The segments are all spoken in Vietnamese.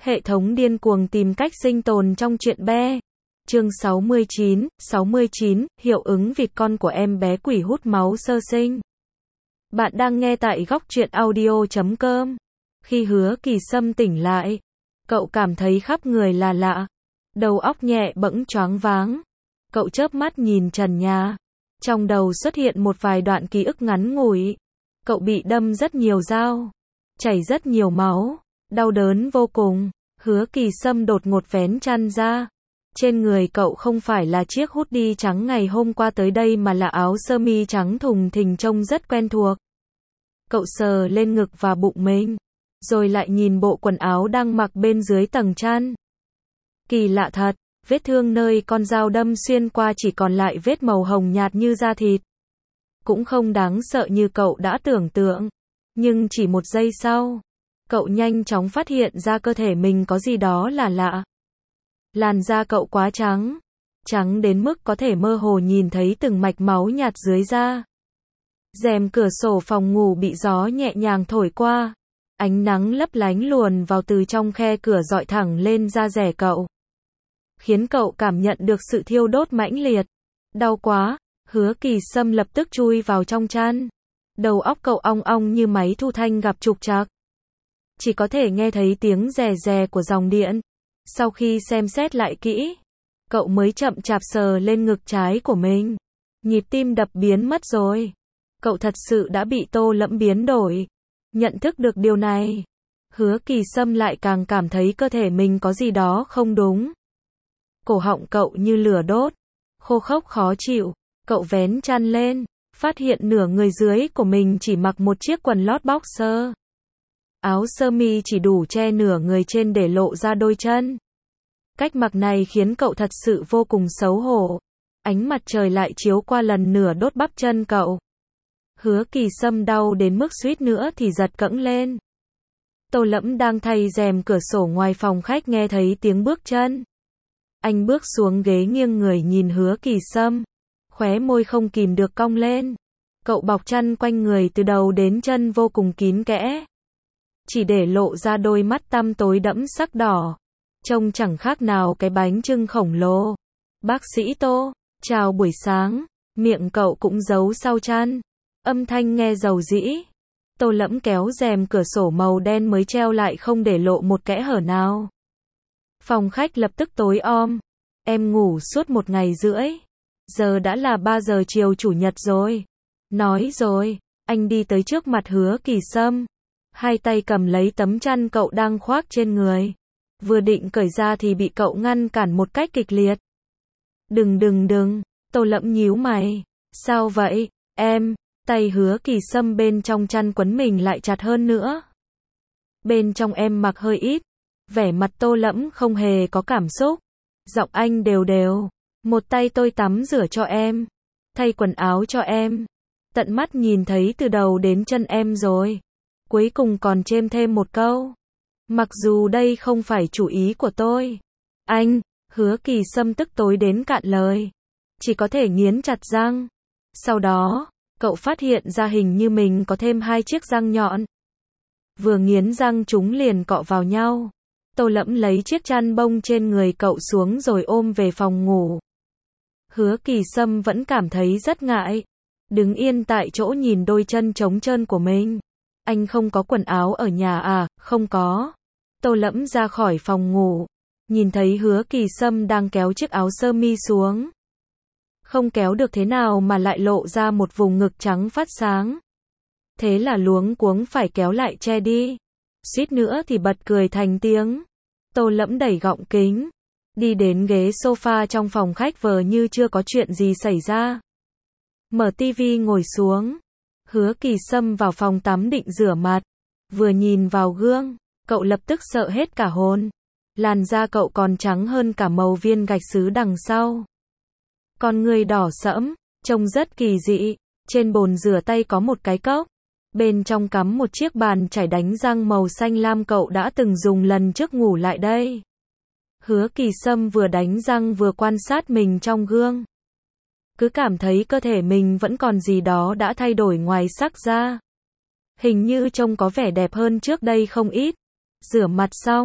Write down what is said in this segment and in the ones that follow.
Hệ thống điên cuồng tìm cách sinh tồn trong chuyện be. Chương 69, hiệu ứng vịt con của em bé quỷ hút máu sơ sinh. Bạn đang nghe tại góc truyện audio.com. Khi Hứa Kỳ Sâm tỉnh lại, cậu cảm thấy khắp người là lạ. Đầu óc nhẹ bẫng choáng váng. Cậu chớp mắt nhìn trần nhà. Trong đầu xuất hiện một vài đoạn ký ức ngắn ngủi. Cậu bị đâm rất nhiều dao. Chảy rất nhiều máu. Đau đớn vô cùng. Hứa Kỳ Sâm đột ngột vén chăn ra. Trên người cậu không phải là chiếc hoodie trắng ngày hôm qua tới đây mà là áo sơ mi trắng thùng thình trông rất quen thuộc. Cậu sờ lên ngực và bụng mình, rồi lại nhìn bộ quần áo đang mặc bên dưới tầng chăn. Kỳ lạ thật, vết thương nơi con dao đâm xuyên qua chỉ còn lại vết màu hồng nhạt như da thịt. Cũng không đáng sợ như cậu đã tưởng tượng. Nhưng chỉ một giây sau, cậu nhanh chóng phát hiện ra cơ thể mình có gì đó là lạ. Làn da cậu quá trắng. Trắng đến mức có thể mơ hồ nhìn thấy từng mạch máu nhạt dưới da. Rèm cửa sổ phòng ngủ bị gió nhẹ nhàng thổi qua. Ánh nắng lấp lánh luồn vào từ trong khe cửa dọi thẳng lên da dẻ cậu. Khiến cậu cảm nhận được sự thiêu đốt mãnh liệt. Đau quá, Hứa Kỳ Sâm lập tức chui vào trong chăn. Đầu óc cậu ong ong như máy thu thanh gặp trục trặc. Chỉ có thể nghe thấy tiếng rè rè của dòng điện. Sau khi xem xét lại kỹ, cậu mới chậm chạp sờ lên ngực trái của mình. Nhịp tim đập biến mất rồi. Cậu thật sự đã bị Tô Lẫm biến đổi. Nhận thức được điều này, Hứa Kỳ Sâm lại càng cảm thấy cơ thể mình có gì đó không đúng. Cổ họng cậu như lửa đốt, khô khốc khó chịu. Cậu vén chăn lên, phát hiện nửa người dưới của mình chỉ mặc một chiếc quần lót boxer. Áo sơ mi chỉ đủ che nửa người trên để lộ ra đôi chân. Cách mặc này khiến cậu thật sự vô cùng xấu hổ. Ánh mặt trời lại chiếu qua lần nửa đốt bắp chân cậu. Hứa Kỳ Sâm đau đến mức suýt nữa thì giật cẫng lên. Tô Lẫm đang thay rèm cửa sổ ngoài phòng khách nghe thấy tiếng bước chân. Anh bước xuống ghế nghiêng người nhìn Hứa Kỳ Sâm. Khóe môi không kìm được cong lên. Cậu bọc chăn quanh người từ đầu đến chân vô cùng kín kẽ. Chỉ để lộ ra đôi mắt tăm tối đẫm sắc đỏ. Trông chẳng khác nào cái bánh chưng khổng lồ. Bác sĩ Tô, chào buổi sáng. Miệng cậu cũng giấu sau chăn. Âm thanh nghe dầu dĩ. Tô Lẫm kéo rèm cửa sổ màu đen mới treo lại không để lộ một kẽ hở nào. Phòng khách lập tức tối om. Em ngủ suốt 1 ngày rưỡi. Giờ đã là 3 giờ chiều chủ nhật rồi. Nói rồi, anh đi tới trước mặt Hứa Kỳ Sâm. Hai tay cầm lấy tấm chăn cậu đang khoác trên người. Vừa định cởi ra thì bị cậu ngăn cản một cách kịch liệt. Đừng, Tô Lẫm nhíu mày. Sao vậy, em? Tay Hứa Kỳ Sâm bên trong chăn quấn mình lại chặt hơn nữa. Bên trong em mặc hơi ít. Vẻ mặt Tô Lẫm không hề có cảm xúc. Giọng anh đều đều. Một tay tôi tắm rửa cho em. Thay quần áo cho em. Tận mắt nhìn thấy từ đầu đến chân em rồi. Cuối cùng còn chêm thêm một câu. Mặc dù đây không phải chủ ý của tôi. Anh, Hứa Kỳ Sâm tức tối đến cạn lời. Chỉ có thể nghiến chặt răng. Sau đó, cậu phát hiện ra hình như mình có thêm 2 chiếc răng nhọn. Vừa nghiến răng chúng liền cọ vào nhau. Tô Lẫm lấy chiếc chăn bông trên người cậu xuống rồi ôm về phòng ngủ. Hứa Kỳ Sâm vẫn cảm thấy rất ngại. Đứng yên tại chỗ nhìn đôi chân trống trơn của mình. Anh không có quần áo ở nhà à? Không có. Tô Lẫm ra khỏi phòng ngủ. Nhìn thấy Hứa Kỳ Sâm đang kéo chiếc áo sơ mi xuống. Không kéo được thế nào mà lại lộ ra một vùng ngực trắng phát sáng. Thế là luống cuống phải kéo lại che đi. Suýt nữa thì bật cười thành tiếng. Tô Lẫm đẩy gọng kính. Đi đến ghế sofa trong phòng khách vờ như chưa có chuyện gì xảy ra. Mở tivi ngồi xuống. Hứa Kỳ Sâm vào phòng tắm định rửa mặt. Vừa nhìn vào gương, cậu lập tức sợ hết cả hồn. Làn da cậu còn trắng hơn cả màu viên gạch sứ đằng sau. Con người đỏ sẫm, trông rất kỳ dị. Trên bồn rửa tay có một cái cốc. Bên trong cắm một chiếc bàn chải đánh răng màu xanh lam cậu đã từng dùng lần trước ngủ lại đây. Hứa Kỳ Sâm vừa đánh răng vừa quan sát mình trong gương. Cứ cảm thấy cơ thể mình vẫn còn gì đó đã thay đổi ngoài sắc da. Hình như trông có vẻ đẹp hơn trước đây không ít. Rửa mặt xong,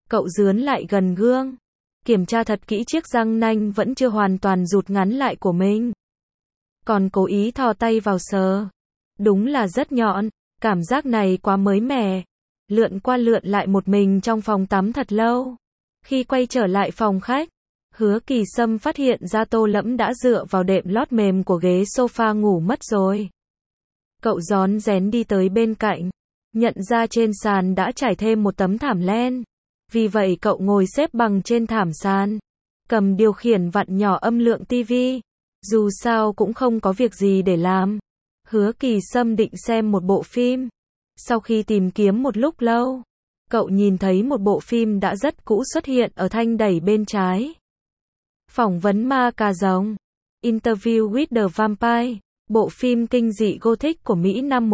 Cậu dướn lại gần gương, kiểm tra thật kỹ chiếc răng nanh vẫn chưa hoàn toàn rụt ngắn lại của mình. Còn cố ý thò tay vào sờ. Đúng là rất nhọn, cảm giác này quá mới mẻ. Lượn qua lượn lại một mình trong phòng tắm thật lâu. Khi quay trở lại phòng khách, Hứa Kỳ Sâm phát hiện ra Tô Lẫm đã dựa vào đệm lót mềm của ghế sofa ngủ mất rồi. Cậu rón rén đi tới bên cạnh, nhận ra trên sàn đã trải thêm một tấm thảm len. Vì vậy cậu ngồi xếp bằng trên thảm sàn, cầm điều khiển vặn nhỏ âm lượng tivi. Dù sao cũng không có việc gì để làm. Hứa Kỳ Sâm định xem một bộ phim. Sau khi tìm kiếm một lúc lâu, cậu nhìn thấy một bộ phim đã rất cũ xuất hiện ở thanh đẩy bên trái. Phỏng vấn ma cà rồng, Interview with the Vampire, bộ phim kinh dị Gothic của Mỹ năm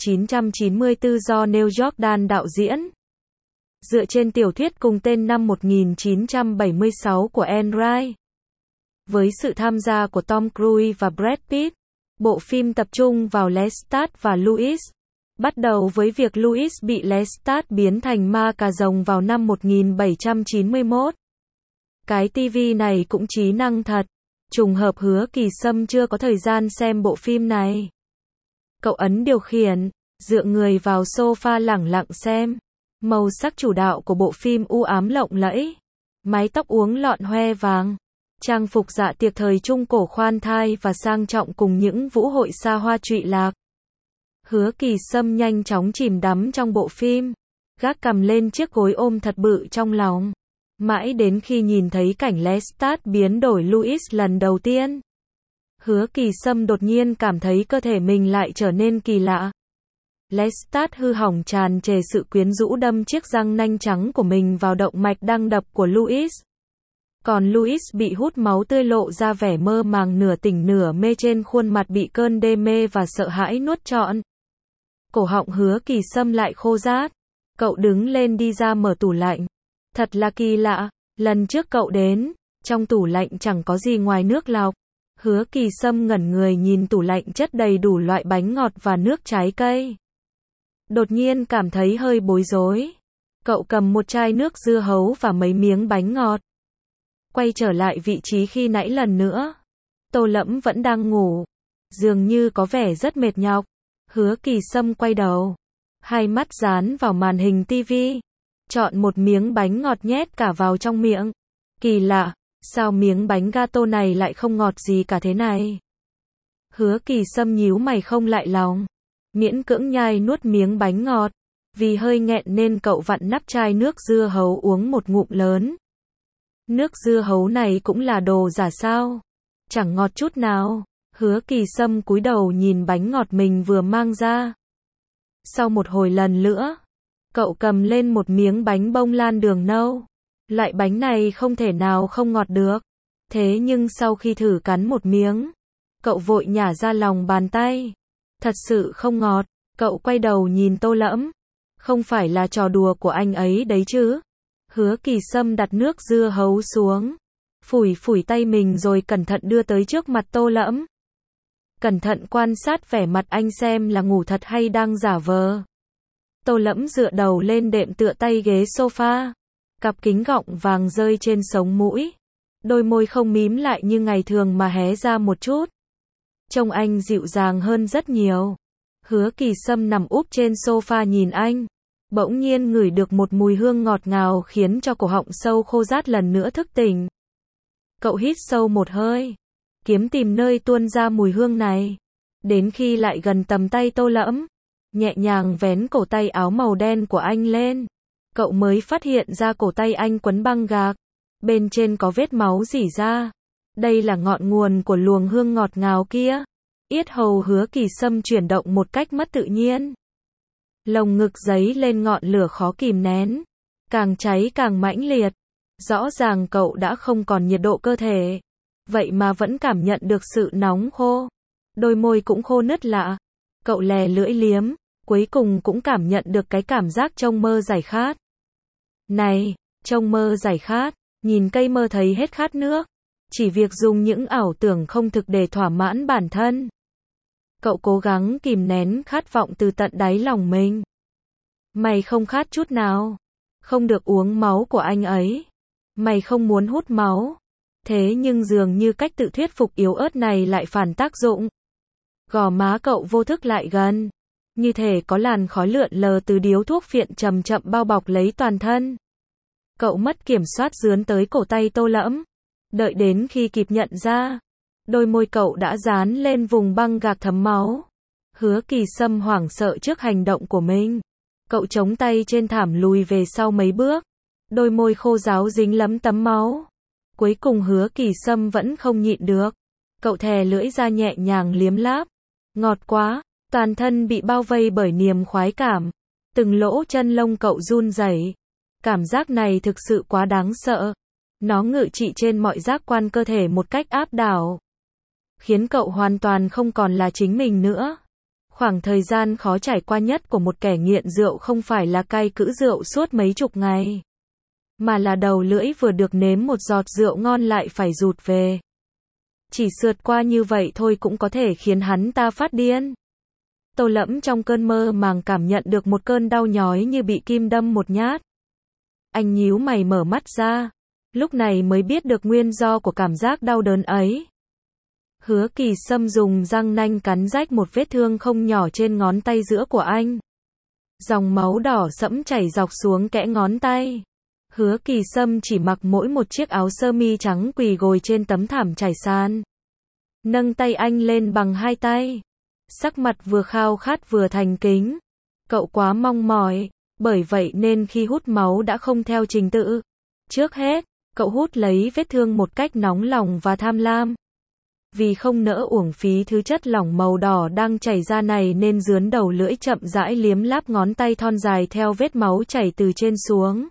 1994 do Neil Jordan đạo diễn. Dựa trên tiểu thuyết cùng tên năm 1976 của Anne Rice. Với sự tham gia của Tom Cruise và Brad Pitt, bộ phim tập trung vào Lestat và Louis. Bắt đầu với việc Louis bị Lestat biến thành ma cà rồng vào năm 1791. Cái TV này cũng trí năng thật. Trùng hợp Hứa Kỳ Sâm chưa có thời gian xem bộ phim này. Cậu ấn điều khiển, dựa người vào sofa lẳng lặng xem. Màu sắc chủ đạo của bộ phim u ám lộng lẫy. Mái tóc uốn lọn hoe vàng. Trang phục dạ tiệc thời trung cổ khoan thai và sang trọng cùng những vũ hội xa hoa trụy lạc. Hứa Kỳ Sâm nhanh chóng chìm đắm trong bộ phim, gác cằm lên chiếc gối ôm thật bự trong lòng. Mãi đến khi nhìn thấy cảnh Lestat biến đổi Louis lần đầu tiên, Hứa Kỳ Sâm đột nhiên cảm thấy cơ thể mình lại trở nên kỳ lạ. Lestat hư hỏng tràn trề sự quyến rũ đâm chiếc răng nanh trắng của mình vào động mạch đang đập của Louis. Còn Louis bị hút máu tươi lộ ra vẻ mơ màng nửa tỉnh nửa mê trên khuôn mặt bị cơn đê mê và sợ hãi nuốt trọn. Cổ họng Hứa Kỳ Sâm lại khô rát. Cậu đứng lên đi ra mở tủ lạnh. Thật là kỳ lạ, lần trước cậu đến, trong tủ lạnh chẳng có gì ngoài nước lọc. Hứa Kỳ Sâm ngẩn người nhìn tủ lạnh chất đầy đủ loại bánh ngọt và nước trái cây. Đột nhiên cảm thấy hơi bối rối. Cậu cầm một chai nước dưa hấu và mấy miếng bánh ngọt. Quay trở lại vị trí khi nãy lần nữa. Tô Lẫm vẫn đang ngủ. Dường như có vẻ rất mệt nhọc. Hứa Kỳ Sâm quay đầu. Hai mắt dán vào màn hình tivi. Chọn một miếng bánh ngọt nhét cả vào trong miệng. Kỳ lạ, sao miếng bánh gato này lại không ngọt gì cả thế này? Hứa Kỳ Sâm nhíu mày không lại lòng. Miễn cưỡng nhai nuốt miếng bánh ngọt. Vì hơi nghẹn nên cậu vặn nắp chai nước dưa hấu uống một ngụm lớn. Nước dưa hấu này cũng là đồ giả sao? Chẳng ngọt chút nào. Hứa Kỳ Sâm cúi đầu nhìn bánh ngọt mình vừa mang ra. Sau một hồi lần nữa, cậu cầm lên một miếng bánh bông lan đường nâu. Loại bánh này không thể nào không ngọt được. Thế nhưng sau khi thử cắn một miếng, cậu vội nhả ra lòng bàn tay. Thật sự không ngọt. Cậu quay đầu nhìn Tô Lẫm. Không phải là trò đùa của anh ấy đấy chứ? Hứa Kỳ Sâm đặt nước dưa hấu xuống. Phủi phủi tay mình rồi cẩn thận đưa tới trước mặt Tô Lẫm. Cẩn thận quan sát vẻ mặt anh xem là ngủ thật hay đang giả vờ. Tô Lẫm dựa đầu lên đệm tựa tay ghế sofa. Cặp kính gọng vàng rơi trên sống mũi. Đôi môi không mím lại như ngày thường mà hé ra một chút. Trông anh dịu dàng hơn rất nhiều. Hứa Kỳ Sâm nằm úp trên sofa nhìn anh. Bỗng nhiên ngửi được một mùi hương ngọt ngào khiến cho cổ họng sâu khô rát lần nữa thức tỉnh. Cậu hít sâu một hơi. Kiếm tìm nơi tuôn ra mùi hương này. Đến khi lại gần tầm tay Tô Lẫm, nhẹ nhàng vén cổ tay áo màu đen của anh lên. Cậu mới phát hiện ra cổ tay anh quấn băng gạc. Bên trên có vết máu rỉ ra. Đây là ngọn nguồn của luồng hương ngọt ngào kia. Yết hầu Hứa Kỳ Sâm chuyển động một cách mất tự nhiên. Lồng ngực dấy lên ngọn lửa khó kìm nén. Càng cháy càng mãnh liệt. Rõ ràng cậu đã không còn nhiệt độ cơ thể. Vậy mà vẫn cảm nhận được sự nóng khô. Đôi môi cũng khô nứt lạ. Cậu lè lưỡi liếm. Cuối cùng cũng cảm nhận được cái cảm giác trông mơ giải khát. Này, trông mơ giải khát. Nhìn cây mơ thấy hết khát nước. Chỉ việc dùng những ảo tưởng không thực để thỏa mãn bản thân. Cậu cố gắng kìm nén khát vọng từ tận đáy lòng mình. Mày không khát chút nào. Không được uống máu của anh ấy. Mày không muốn hút máu. Thế nhưng dường như cách tự thuyết phục yếu ớt này lại phản tác dụng. Gò má cậu vô thức lại gần. Như thể có làn khói lượn lờ từ điếu thuốc phiện chậm chậm bao bọc lấy toàn thân. Cậu mất kiểm soát dướn tới cổ tay Tô Lẫm. Đợi đến khi kịp nhận ra, đôi môi cậu đã dán lên vùng băng gạc thấm máu. Hứa Kỳ Sâm hoảng sợ trước hành động của mình. Cậu chống tay trên thảm lùi về sau mấy bước. Đôi môi khô ráo dính lấm tấm máu. Cuối cùng Hứa Kỳ Sâm vẫn không nhịn được. Cậu thè lưỡi ra nhẹ nhàng liếm láp. Ngọt quá, toàn thân bị bao vây bởi niềm khoái cảm. Từng lỗ chân lông cậu run rẩy. Cảm giác này thực sự quá đáng sợ. Nó ngự trị trên mọi giác quan cơ thể một cách áp đảo. Khiến cậu hoàn toàn không còn là chính mình nữa. Khoảng thời gian khó trải qua nhất của một kẻ nghiện rượu không phải là cai cữ rượu suốt mấy chục ngày. Mà là đầu lưỡi vừa được nếm một giọt rượu ngon lại phải rụt về. Chỉ sượt qua như vậy thôi cũng có thể khiến hắn ta phát điên. Tô Lẫm trong cơn mơ màng cảm nhận được một cơn đau nhói như bị kim đâm một nhát. Anh nhíu mày mở mắt ra. Lúc này mới biết được nguyên do của cảm giác đau đớn ấy. Hứa Kỳ Sâm dùng răng nanh cắn rách một vết thương không nhỏ trên ngón tay giữa của anh. Dòng máu đỏ sẫm chảy dọc xuống kẽ ngón tay. Hứa Kỳ Sâm chỉ mặc mỗi một chiếc áo sơ mi trắng quỳ gối trên tấm thảm trải sàn. Nâng tay anh lên bằng hai tay. Sắc mặt vừa khao khát vừa thành kính. Cậu quá mong mỏi, bởi vậy nên khi hút máu đã không theo trình tự. Trước hết, cậu hút lấy vết thương một cách nóng lòng và tham lam. Vì không nỡ uổng phí thứ chất lỏng màu đỏ đang chảy ra này nên dướn đầu lưỡi chậm rãi liếm láp ngón tay thon dài theo vết máu chảy từ trên xuống.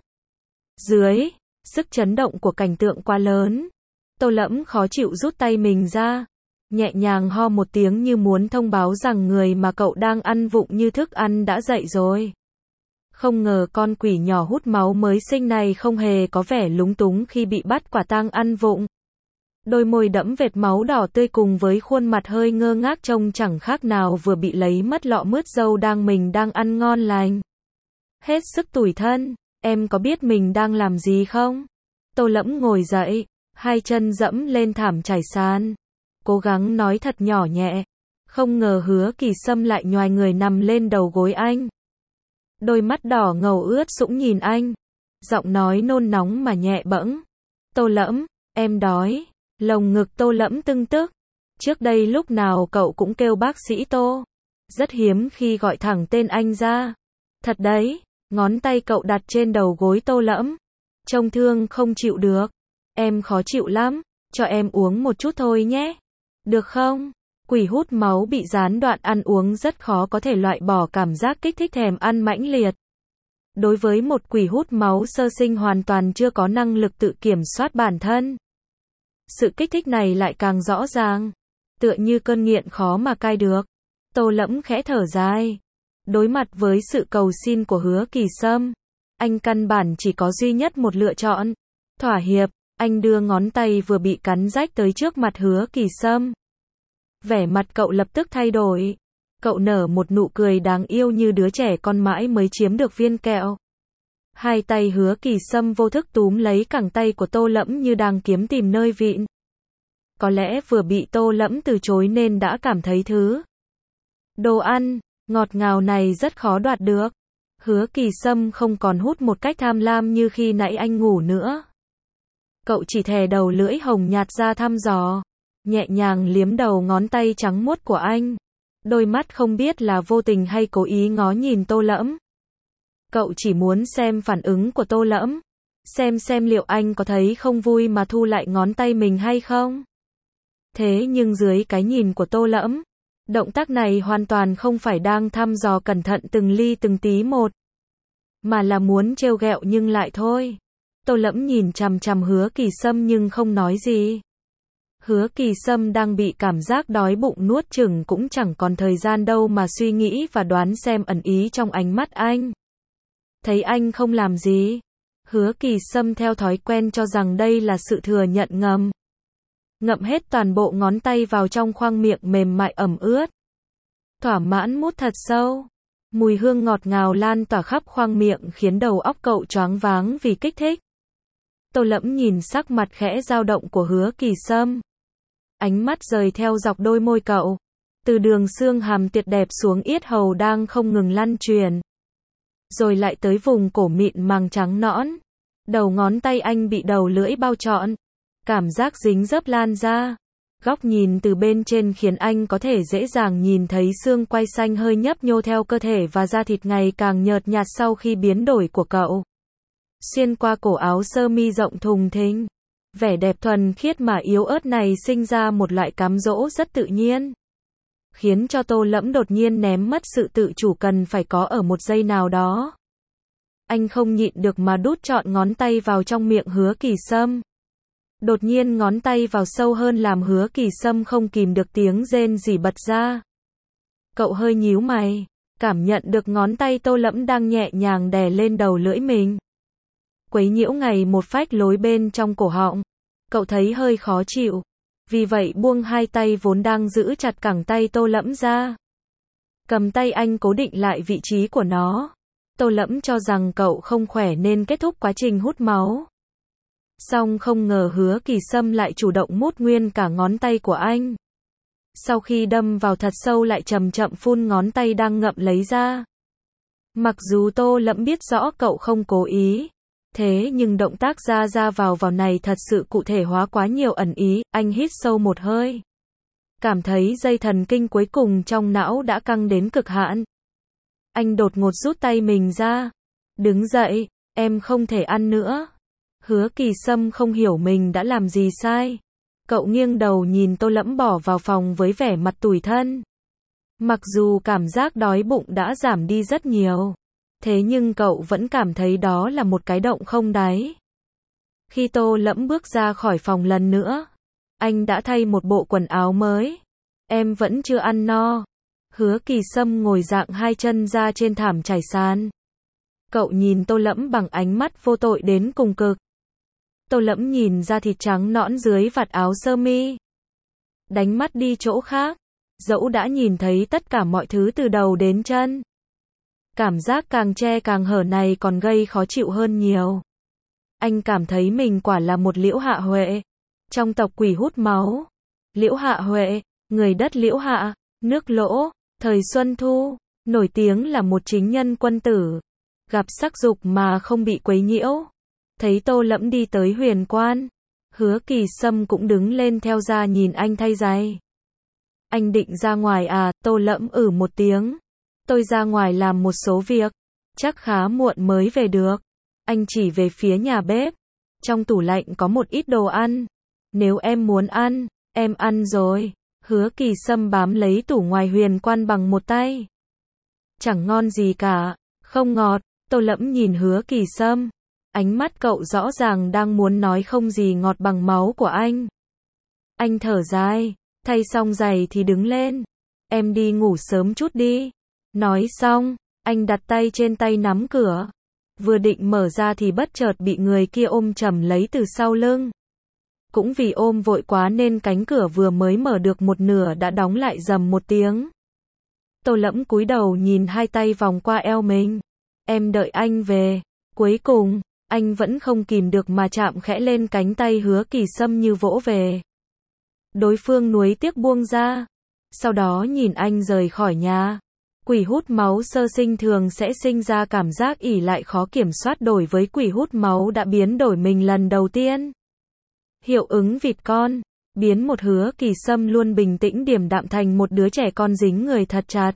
Dưới, sức chấn động của cảnh tượng quá lớn. Tô Lẫm khó chịu rút tay mình ra. Nhẹ nhàng ho một tiếng như muốn thông báo rằng người mà cậu đang ăn vụng như thức ăn đã dậy rồi. Không ngờ con quỷ nhỏ hút máu mới sinh này không hề có vẻ lúng túng khi bị bắt quả tang ăn vụng. Đôi môi đẫm vệt máu đỏ tươi cùng với khuôn mặt hơi ngơ ngác trông chẳng khác nào vừa bị lấy mất lọ mứt dâu mình đang ăn ngon lành. Hết sức tủi thân, em có biết mình đang làm gì không? Tô Lẫm ngồi dậy, hai chân dẫm lên thảm trải sàn. Cố gắng nói thật nhỏ nhẹ. Không ngờ Hứa Kỳ Sâm lại nhoài người nằm lên đầu gối anh. Đôi mắt đỏ ngầu ướt sũng nhìn anh. Giọng nói nôn nóng mà nhẹ bẫng. Tô Lẫm, em đói. Lồng ngực Tô Lẫm tưng tức. Trước đây lúc nào cậu cũng kêu bác sĩ Tô. Rất hiếm khi gọi thẳng tên anh ra. Thật đấy, ngón tay cậu đặt trên đầu gối Tô Lẫm. Trông thương không chịu được. Em khó chịu lắm, cho em uống một chút thôi nhé. Được không? Quỷ hút máu bị gián đoạn ăn uống rất khó có thể loại bỏ cảm giác kích thích thèm ăn mãnh liệt. Đối với một quỷ hút máu sơ sinh hoàn toàn chưa có năng lực tự kiểm soát bản thân. Sự kích thích này lại càng rõ ràng. Tựa như cơn nghiện khó mà cai được. Tô Lẫm khẽ thở dài. Đối mặt với sự cầu xin của Hứa Kỳ Sâm, anh căn bản chỉ có duy nhất một lựa chọn. Thỏa hiệp, anh đưa ngón tay vừa bị cắn rách tới trước mặt Hứa Kỳ Sâm. Vẻ mặt cậu lập tức thay đổi. Cậu nở một nụ cười đáng yêu như đứa trẻ con mãi mới chiếm được viên kẹo. Hai tay Hứa Kỳ Sâm vô thức túm lấy cẳng tay của Tô Lẫm như đang kiếm tìm nơi vịn. Có lẽ vừa bị Tô Lẫm từ chối nên đã cảm thấy thứ đồ ăn ngọt ngào này rất khó đoạt được. Hứa Kỳ Sâm không còn hút một cách tham lam như khi nãy anh ngủ nữa. Cậu chỉ thè đầu lưỡi hồng nhạt ra thăm dò, nhẹ nhàng liếm đầu ngón tay trắng muốt của anh. Đôi mắt không biết là vô tình hay cố ý ngó nhìn Tô Lẫm. Cậu chỉ muốn xem phản ứng của Tô Lẫm, xem liệu anh có thấy không vui mà thu lại ngón tay mình hay không. Thế nhưng dưới cái nhìn của Tô Lẫm, động tác này hoàn toàn không phải đang thăm dò cẩn thận từng ly từng tí một, mà là muốn trêu ghẹo nhưng lại thôi. Tô Lẫm nhìn chằm chằm Hứa Kỳ Sâm nhưng không nói gì. Hứa Kỳ Sâm đang bị cảm giác đói bụng nuốt chửng cũng chẳng còn thời gian đâu mà suy nghĩ và đoán xem ẩn ý trong ánh mắt anh. Thấy anh không làm gì, Hứa Kỳ Sâm theo thói quen cho rằng đây là sự thừa nhận ngầm. Ngậm hết toàn bộ ngón tay vào trong khoang miệng mềm mại ẩm ướt. Thỏa mãn mút thật sâu. Mùi hương ngọt ngào lan tỏa khắp khoang miệng khiến đầu óc cậu choáng váng vì kích thích. Tô Lẫm nhìn sắc mặt khẽ dao động của Hứa Kỳ Sâm. Ánh mắt rời theo dọc đôi môi cậu. Từ đường xương hàm tuyệt đẹp xuống yết hầu đang không ngừng lăn truyền. Rồi lại tới vùng cổ mịn màng trắng nõn. Đầu ngón tay anh bị đầu lưỡi bao trọn. Cảm giác dính dấp lan ra. Góc nhìn từ bên trên khiến anh có thể dễ dàng nhìn thấy xương quai xanh hơi nhấp nhô theo cơ thể và da thịt ngày càng nhợt nhạt sau khi biến đổi của cậu. Xuyên qua cổ áo sơ mi rộng thùng thình. Vẻ đẹp thuần khiết mà yếu ớt này sinh ra một loại cám dỗ rất tự nhiên. Khiến cho Tô Lẫm đột nhiên ném mất sự tự chủ cần phải có ở một giây nào đó. Anh không nhịn được mà đút trọn ngón tay vào trong miệng Hứa Kỳ Sâm. Đột nhiên ngón tay vào sâu hơn làm Hứa Kỳ Sâm không kìm được tiếng rên rỉ bật ra. Cậu hơi nhíu mày, cảm nhận được ngón tay Tô Lẫm đang nhẹ nhàng đè lên đầu lưỡi mình. Quấy nhiễu ngày một phách lối bên trong cổ họng. Cậu thấy hơi khó chịu. Vì vậy buông hai tay vốn đang giữ chặt cẳng tay Tô Lẫm ra. Cầm tay anh cố định lại vị trí của nó. Tô Lẫm cho rằng cậu không khỏe nên kết thúc quá trình hút máu. Song không ngờ Hứa Kỳ Sâm lại chủ động mút nguyên cả ngón tay của anh. Sau khi đâm vào thật sâu lại chậm chậm phun ngón tay đang ngậm lấy ra. Mặc dù Tô Lẫm biết rõ cậu không cố ý. Thế nhưng động tác ra vào này thật sự cụ thể hóa quá nhiều ẩn ý. Anh hít sâu một hơi. Cảm thấy dây thần kinh cuối cùng trong não đã căng đến cực hạn. Anh đột ngột rút tay mình ra. Đứng dậy, em không thể ăn nữa. Hứa Kỳ Sâm không hiểu mình đã làm gì sai. Cậu nghiêng đầu nhìn Tô Lẫm bỏ vào phòng với vẻ mặt tủi thân. Mặc dù cảm giác đói bụng đã giảm đi rất nhiều. Thế nhưng cậu vẫn cảm thấy đó là một cái động không đáy. Khi Tô Lẫm bước ra khỏi phòng lần nữa, anh đã thay một bộ quần áo mới. Em vẫn chưa ăn no. Hứa Kỳ Sâm ngồi dạng hai chân ra trên thảm trải sàn. Cậu nhìn Tô Lẫm bằng ánh mắt vô tội đến cùng cực. Tô Lẫm nhìn da thịt trắng nõn dưới vạt áo sơ mi. Đánh mắt đi chỗ khác. Dẫu đã nhìn thấy tất cả mọi thứ từ đầu đến chân. Cảm giác càng che càng hở này còn gây khó chịu hơn nhiều. Anh cảm thấy mình quả là một Liễu Hạ Huệ. Trong tộc quỷ hút máu. Liễu Hạ Huệ, người đất Liễu Hạ, nước Lỗ, thời Xuân Thu, nổi tiếng là một chính nhân quân tử. Gặp sắc dục mà không bị quấy nhiễu. Thấy Tô Lẫm đi tới Huyền Quan. Hứa Kỳ Sâm cũng đứng lên theo ra nhìn anh thay giày. Anh định ra ngoài à? Tô Lẫm một tiếng. Tôi ra ngoài làm một số việc. Chắc khá muộn mới về được. Anh chỉ về phía nhà bếp. Trong tủ lạnh có một ít đồ ăn. Nếu em muốn ăn, em ăn rồi. Hứa Kỳ Sâm bám lấy tủ ngoài Huyền Quan bằng một tay. Chẳng ngon gì cả. Không ngọt. Tô Lẫm nhìn Hứa Kỳ Sâm. Ánh mắt cậu rõ ràng đang muốn nói không gì ngọt bằng máu của anh. Anh thở dài. Thay xong giày thì đứng lên. Em đi ngủ sớm chút đi. Nói xong, anh đặt tay trên tay nắm cửa. Vừa định mở ra thì bất chợt bị người kia ôm chầm lấy từ sau lưng. Cũng vì ôm vội quá nên cánh cửa vừa mới mở được một nửa đã đóng lại rầm một tiếng. Tô Lẫm cúi đầu nhìn hai tay vòng qua eo mình. Em đợi anh về. Cuối cùng, anh vẫn không kìm được mà chạm khẽ lên cánh tay Hứa Kỳ Sâm như vỗ về. Đối phương nuối tiếc buông ra. Sau đó nhìn anh rời khỏi nhà. Quỷ hút máu sơ sinh thường sẽ sinh ra cảm giác ỷ lại khó kiểm soát đối với quỷ hút máu đã biến đổi mình lần đầu tiên. Hiệu ứng vịt con, biến một Hứa Kỳ Sâm luôn bình tĩnh điềm đạm thành một đứa trẻ con dính người thật chặt.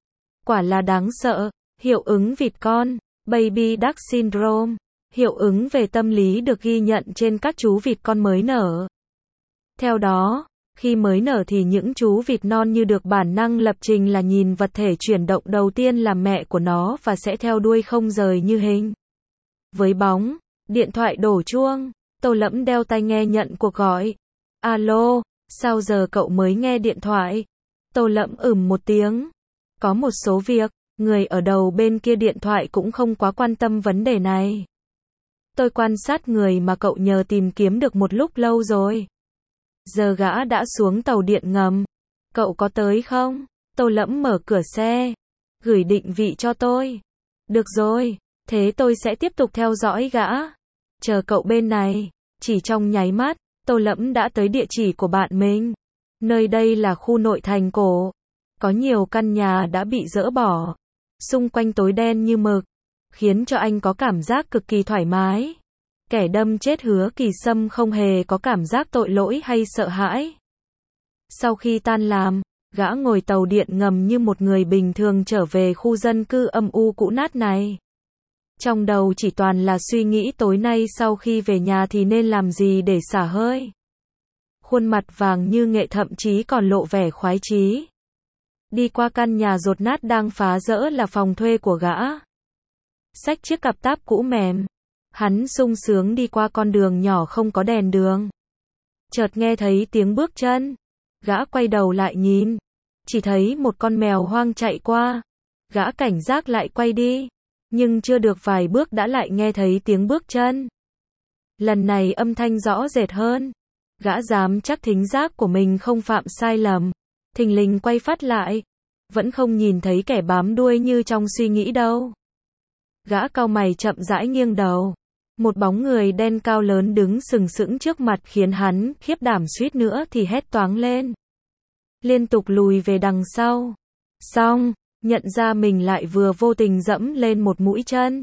Quả là đáng sợ, hiệu ứng vịt con, Baby Duck Syndrome, hiệu ứng về tâm lý được ghi nhận trên các chú vịt con mới nở. Theo đó, khi mới nở thì những chú vịt non như được bản năng lập trình là nhìn vật thể chuyển động đầu tiên là mẹ của nó và sẽ theo đuôi không rời như hình. Với bóng, điện thoại đổ chuông, Tô Lẫm đeo tai nghe nhận cuộc gọi. Alo, sao giờ cậu mới nghe điện thoại? Tô Lẫm một tiếng. Có một số việc, người ở đầu bên kia điện thoại cũng không quá quan tâm vấn đề này. Tôi quan sát người mà cậu nhờ tìm kiếm được một lúc lâu rồi. Giờ gã đã xuống tàu điện ngầm. Cậu có tới không? Tô Lẫm mở cửa xe. Gửi định vị cho tôi. Được rồi, thế tôi sẽ tiếp tục theo dõi gã. Chờ cậu bên này. Chỉ trong nháy mắt, Tô Lẫm đã tới địa chỉ của bạn mình. Nơi đây là khu nội thành cổ. Có nhiều căn nhà đã bị dỡ bỏ. Xung quanh tối đen như mực, khiến cho anh có cảm giác cực kỳ thoải mái. Kẻ đâm chết Hứa Kỳ Sâm không hề có cảm giác tội lỗi hay sợ hãi. Sau khi tan làm, gã ngồi tàu điện ngầm như một người bình thường trở về khu dân cư âm u cũ nát này. Trong đầu chỉ toàn là suy nghĩ tối nay sau khi về nhà thì nên làm gì để xả hơi. Khuôn mặt vàng như nghệ thậm chí còn lộ vẻ khoái chí. Đi qua căn nhà dột nát đang phá rỡ là phòng thuê của gã. Xách chiếc cặp táp cũ mềm. Hắn sung sướng đi qua con đường nhỏ không có đèn đường. Chợt nghe thấy tiếng bước chân. Gã quay đầu lại nhìn. Chỉ thấy một con mèo hoang chạy qua. Gã cảnh giác lại quay đi. Nhưng chưa được vài bước đã lại nghe thấy tiếng bước chân. Lần này âm thanh rõ rệt hơn. Gã dám chắc thính giác của mình không phạm sai lầm. Thình lình quay phát lại. Vẫn không nhìn thấy kẻ bám đuôi như trong suy nghĩ đâu. Gã cau mày chậm rãi nghiêng đầu. Một bóng người đen cao lớn đứng sừng sững trước mặt khiến hắn khiếp đảm suýt nữa thì hét toáng lên. Liên tục lùi về đằng sau. Xong, nhận ra mình lại vừa vô tình dẫm lên một mũi chân.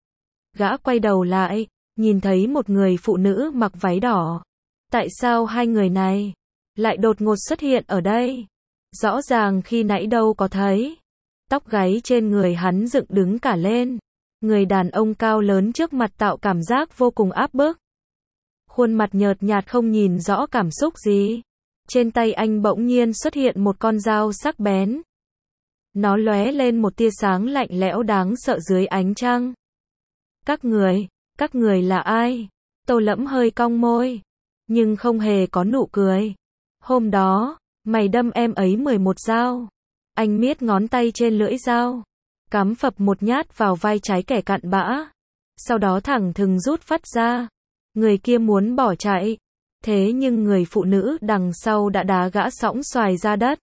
Gã quay đầu lại, nhìn thấy một người phụ nữ mặc váy đỏ. Tại sao hai người này lại đột ngột xuất hiện ở đây? Rõ ràng khi nãy đâu có thấy. Tóc gáy trên người hắn dựng đứng cả lên. Người đàn ông cao lớn trước mặt tạo cảm giác vô cùng áp bức. Khuôn mặt nhợt nhạt không nhìn rõ cảm xúc gì. Trên tay anh bỗng nhiên xuất hiện một con dao sắc bén. Nó lóe lên một tia sáng lạnh lẽo đáng sợ dưới ánh trăng. Các người là ai? Tô Lẫm hơi cong môi, nhưng không hề có nụ cười. Hôm đó, mày đâm em ấy 11 dao. Anh miết ngón tay trên lưỡi dao, cắm phập một nhát vào vai trái kẻ cặn bã. Sau đó thẳng thừng rút phát ra. Người kia muốn bỏ chạy. Thế nhưng người phụ nữ đằng sau đã đá gã sõng xoài ra đất.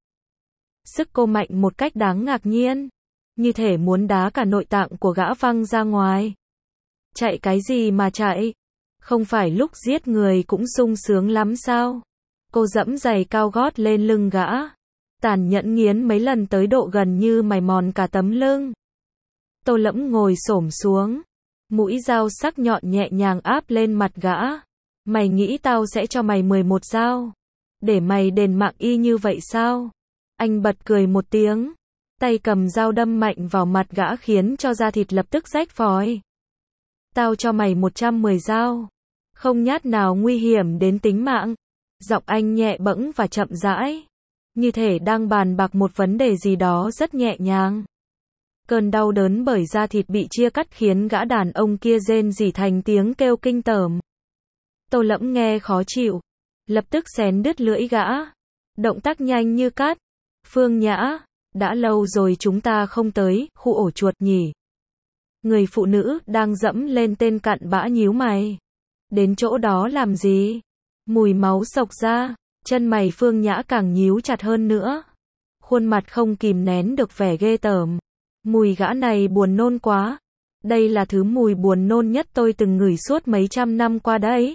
Sức cô mạnh một cách đáng ngạc nhiên. Như thể muốn đá cả nội tạng của gã văng ra ngoài. Chạy cái gì mà chạy? Không phải lúc giết người cũng sung sướng lắm sao? Cô dẫm giày cao gót lên lưng gã. Tàn nhẫn nghiến mấy lần tới độ gần như mài mòn cả tấm lưng. Tô Lẫm ngồi xổm xuống. Mũi dao sắc nhọn nhẹ nhàng áp lên mặt gã. Mày nghĩ tao sẽ cho mày 11 dao? Để mày đền mạng y như vậy sao? Anh bật cười một tiếng. Tay cầm dao đâm mạnh vào mặt gã khiến cho da thịt lập tức rách phòi. Tao cho mày 110 dao. Không nhát nào nguy hiểm đến tính mạng. Giọng anh nhẹ bẫng và chậm rãi. Như thể đang bàn bạc một vấn đề gì đó rất nhẹ nhàng. Cơn đau đớn bởi da thịt bị chia cắt khiến gã đàn ông kia rên rỉ thành tiếng kêu kinh tởm. Tô Lẫm nghe khó chịu. Lập tức xén đứt lưỡi gã. Động tác nhanh như cắt. Phương Nhã, đã lâu rồi chúng ta không tới khu ổ chuột nhỉ? Người phụ nữ đang dẫm lên tên cặn bã nhíu mày. Đến chỗ đó làm gì? Mùi máu xộc ra. Chân mày Phương Nhã càng nhíu chặt hơn nữa. Khuôn mặt không kìm nén được vẻ ghê tởm. Mùi gã này buồn nôn quá. Đây là thứ mùi buồn nôn nhất tôi từng ngửi suốt mấy trăm năm qua đấy.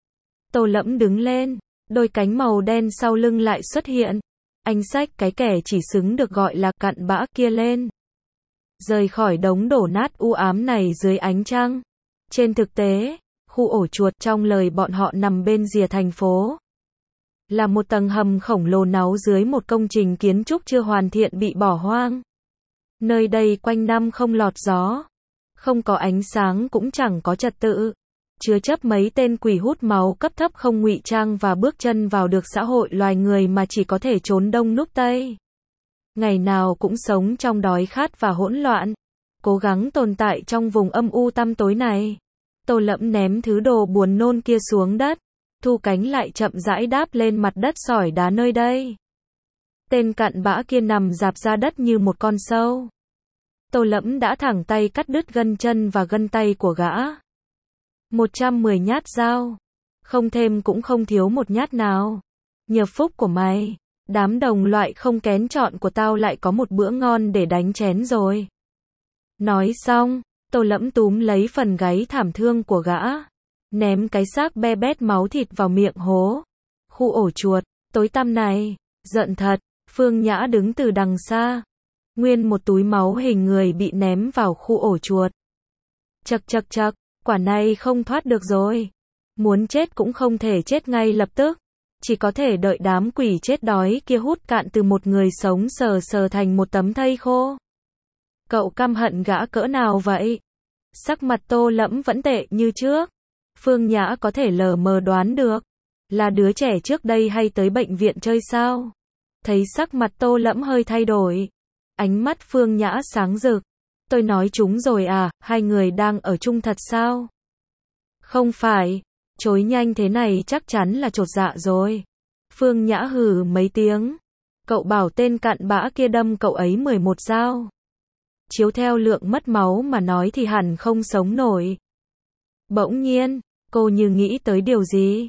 Tô Lẫm đứng lên. Đôi cánh màu đen sau lưng lại xuất hiện. Anh xách cái kẻ chỉ xứng được gọi là cặn bã kia lên. Rời khỏi đống đổ nát u ám này dưới ánh trăng. Trên thực tế, khu ổ chuột trong lời bọn họ nằm bên rìa thành phố. Là một tầng hầm khổng lồ náu dưới một công trình kiến trúc chưa hoàn thiện bị bỏ hoang. Nơi đây quanh năm không lọt gió. Không có ánh sáng cũng chẳng có trật tự. Chứa chấp mấy tên quỷ hút máu cấp thấp không ngụy trang và bước chân vào được xã hội loài người mà chỉ có thể trốn đông núp tây. Ngày nào cũng sống trong đói khát và hỗn loạn. Cố gắng tồn tại trong vùng âm u tăm tối này. Tô Lẫm ném thứ đồ buồn nôn kia xuống đất. Thu cánh lại chậm rãi đáp lên mặt đất sỏi đá nơi đây. Tên cặn bã kia nằm rạp ra đất như một con sâu. Tô Lẫm đã thẳng tay cắt đứt gân chân và gân tay của gã. 110 nhát dao. Không thêm cũng không thiếu một nhát nào. Nhờ phúc của mày, Đám đồng loại không kén chọn của tao lại có một bữa ngon để đánh chén rồi. Nói xong, Tô Lẫm túm lấy phần gáy thảm thương của gã, ném cái xác be bét máu thịt vào miệng hố. Khu ổ chuột, tối tăm này, giận thật. Phương Nhã đứng từ đằng xa. Nguyên một túi máu hình người bị ném vào khu ổ chuột. Chậc chậc chậc, quả này không thoát được rồi. Muốn chết cũng không thể chết ngay lập tức. Chỉ có thể đợi đám quỷ chết đói kia hút cạn từ một người sống sờ sờ thành một tấm thây khô. Cậu căm hận gã cỡ nào vậy? Sắc mặt Tô Lẫm vẫn tệ như trước. Phương Nhã có thể lờ mờ đoán được. Là đứa trẻ trước đây hay tới bệnh viện chơi sao? Thấy sắc mặt Tô Lẫm hơi thay đổi. Ánh mắt Phương Nhã sáng rực. Tôi nói chúng rồi à, hai người đang ở chung thật sao? Không phải, chối nhanh thế này chắc chắn là chột dạ rồi. Phương Nhã hừ mấy tiếng. Cậu bảo tên cặn bã kia đâm cậu ấy 11 dao. Chiếu theo lượng mất máu mà nói thì hẳn không sống nổi. Bỗng nhiên, cô như nghĩ tới điều gì.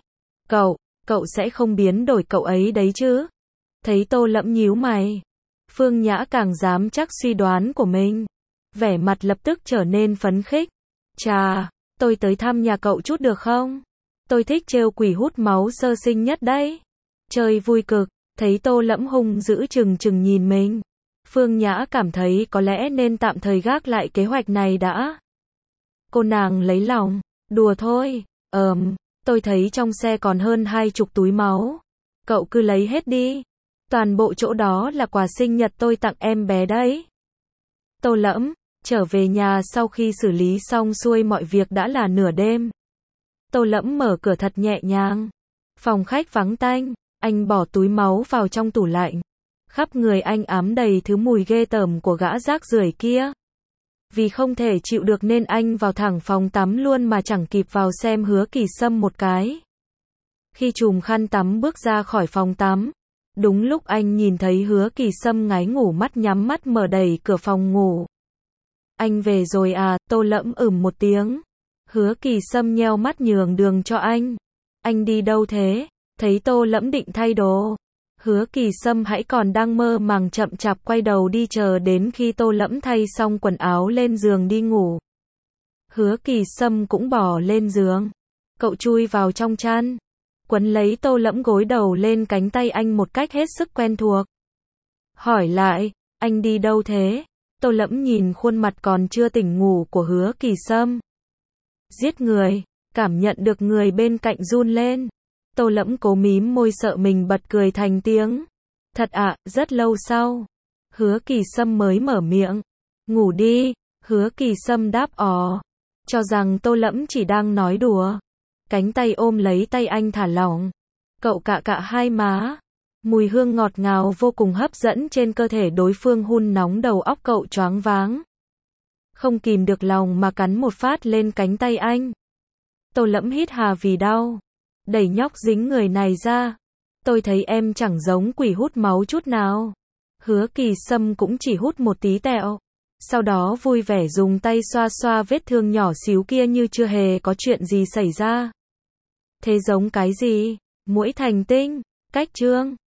Cậu sẽ không biến đổi cậu ấy đấy chứ? Thấy Tô Lẫm nhíu mày. Phương Nhã càng dám chắc suy đoán của mình. Vẻ mặt lập tức trở nên phấn khích. Chà, tôi tới thăm nhà cậu chút được không? Tôi thích trêu quỷ hút máu sơ sinh nhất đấy. Chơi vui cực, thấy Tô Lẫm hung dữ chừng chừng nhìn mình. Phương Nhã cảm thấy có lẽ nên tạm thời gác lại kế hoạch này đã. Cô nàng lấy lòng, đùa thôi, tôi thấy trong xe còn hơn 20 túi máu. Cậu cứ lấy hết đi. Toàn bộ chỗ đó là quà sinh nhật tôi tặng em bé đấy. Tô Lẫm, trở về nhà sau khi xử lý xong xuôi mọi việc đã là nửa đêm. Tô Lẫm mở cửa thật nhẹ nhàng. Phòng khách vắng tanh, anh bỏ túi máu vào trong tủ lạnh. Khắp người anh ám đầy thứ mùi ghê tởm của gã rác rưởi kia. Vì không thể chịu được nên anh vào thẳng phòng tắm luôn mà chẳng kịp vào xem Hứa Kỳ Sâm một cái. Khi chùm khăn tắm bước ra khỏi phòng tắm, đúng lúc anh nhìn thấy Hứa Kỳ Sâm ngái ngủ mắt nhắm mắt mở đẩy cửa phòng ngủ. Anh về rồi à? Tô Lẫm một tiếng. Hứa Kỳ Sâm nheo mắt nhường đường cho anh. Anh đi đâu thế? Thấy Tô Lẫm định thay đồ. Hứa Kỳ Sâm hãy còn đang mơ màng chậm chạp quay đầu đi chờ đến khi Tô Lẫm thay xong quần áo lên giường đi ngủ. Hứa Kỳ Sâm cũng bò lên giường. Cậu chui vào trong chăn, quấn lấy Tô Lẫm gối đầu lên cánh tay anh một cách hết sức quen thuộc. Hỏi lại, anh đi đâu thế? Tô Lẫm nhìn khuôn mặt còn chưa tỉnh ngủ của Hứa Kỳ Sâm. Giết người, cảm nhận được người bên cạnh run lên. Tô Lẫm cố mím môi sợ mình bật cười thành tiếng. Thật ạ, rất lâu sau. Hứa Kỳ Sâm mới mở miệng. Ngủ đi, Hứa Kỳ Sâm đáp cho rằng Tô Lẫm chỉ đang nói đùa. Cánh tay ôm lấy tay anh thả lỏng. Cậu cạ cạ hai má. Mùi hương ngọt ngào vô cùng hấp dẫn trên cơ thể đối phương hun nóng đầu óc cậu choáng váng. Không kìm được lòng mà cắn một phát lên cánh tay anh. Tô Lẫm hít hà vì đau. Đẩy nhóc dính người này ra. Tôi thấy em chẳng giống quỷ hút máu chút nào. Hứa Kỳ Sâm cũng chỉ hút một tí tẹo. Sau đó vui vẻ dùng tay xoa xoa vết thương nhỏ xíu kia như chưa hề có chuyện gì xảy ra. Thế giống cái gì? Muỗi thành tinh, cách chương.